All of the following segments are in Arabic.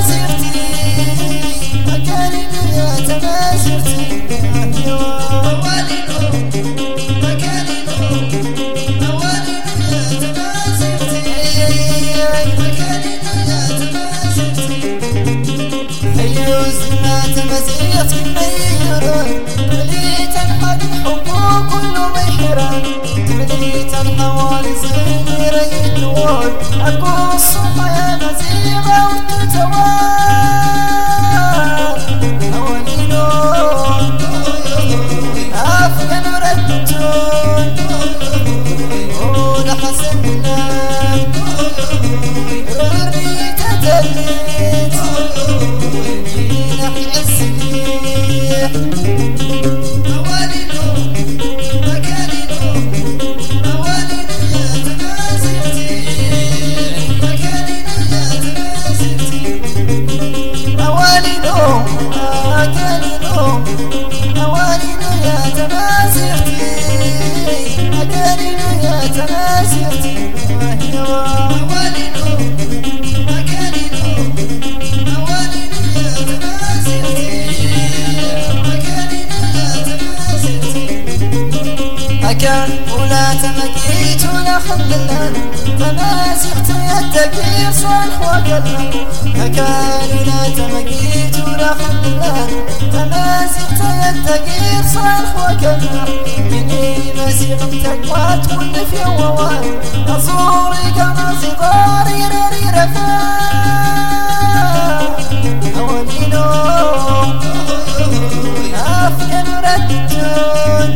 تمازيغتي مكانينو يا تمازيغتي موالينو مكانينو موالينو يا تمازيغتي مكانينو يا تمازيغتي حيوزنا تمازيغتي ميرون تبليت الحد الحقوق كله ميحران تبليت الحوالي زين ريد نور أكو الصبح يا مزيغة وتتوار موالينو عافيا نردون ولحسننا ريت تدليت نحي السليح موالينو مكانينو موالينو يا تمازيغتي مكانينو يا تمازيغتي موالينو مكانينو موالينو يا تمازيغتي مكانينو يا تمازيغتي موالينو مكانينو موالينو يا تمازيغتي مكانينو يا تمازيغتي مكان ولا تمكيت ولا خلنا تمازيغتي التكبير صالح وقلنا مكان ولا تمكيت ولا خلنا تمازيغتي التكبير صالح وقلنا مني مزيغ تقوات والنفي ووان أزوري كما صغاري راري رفاه موالينو عافيا نردون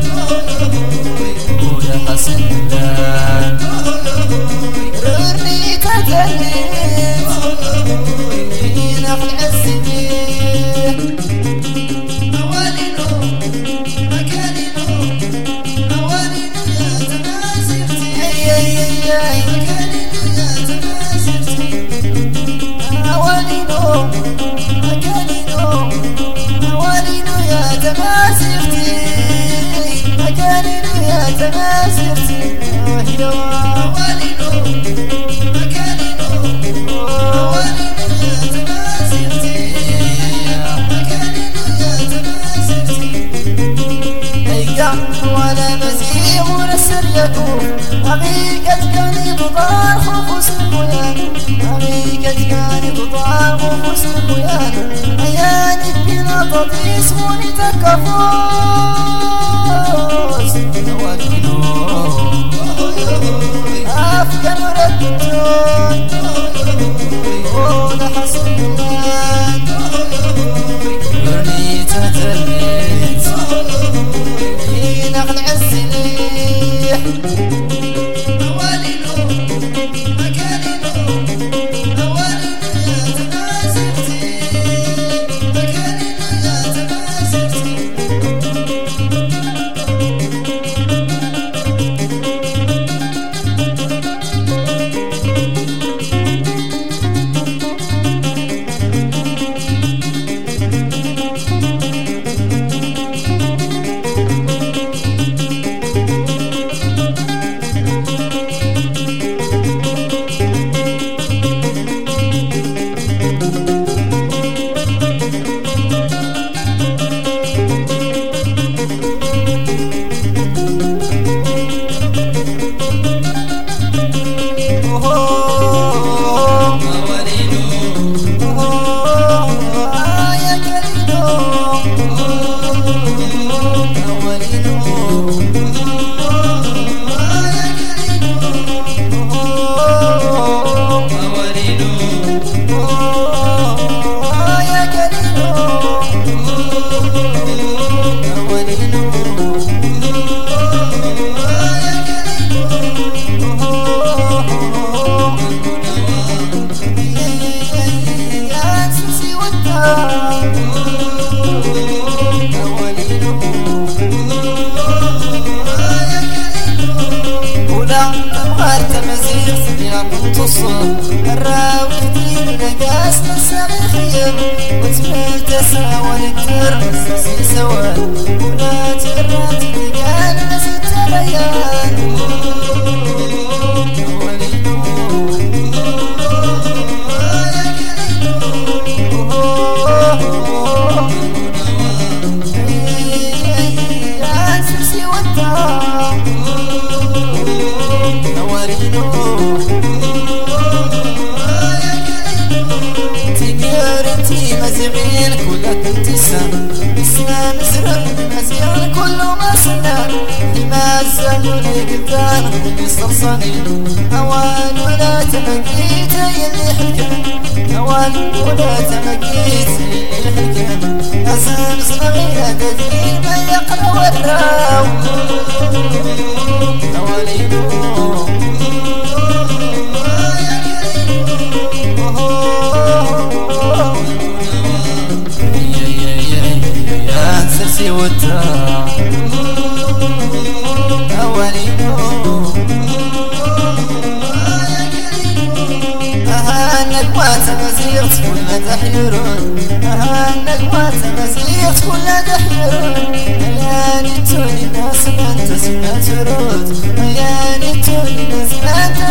ولحسنان ررني تدليت نخل السنين موالينو مكانينو موالينو يا تمازيغتي مكانينو يا تمازيغتي موالينو مكانينو موالينو يا تمازيغتي مكانينو يا تمازيغتي موالينو مكانينو موالينو يا تمازيغتي مكانينو يا تمازيغتي هيا وانا مزيغ ونسر يكون حقيقة كاني تضار خفوس البيان حقيقة كاني تضار خفوس البيان عياني بنا تطيس وني تكفوس موالينو عافيا نردون ولحسنان رني تدليت نخل السليح موالينو مكانينو موالينو يا تمازيغتي مكانينو يا تمازيغتي تصل الراوي كتير نقاس نسامي خير وتمل تساوى الترس سوا ولا تقرات لقال نسيت بيان تقارنتي مزيغين كلك ابتسام اسلام زرق مزيان كله ما سنان لما الزمن قدام كل صرصانين اوان ولا تبقيت يلي حكم اوان ولا تبقيت يلي حكم أزام صغيرة تدري ما يقرأ والراو اوالينو سرسي والتراب أولينو أهانك ما تمزيغت كل دحيرون أهانك ما تمزيغت كل دحيرون أياني توني ناس ما انت سمعت رود أياني توني ناس ما انت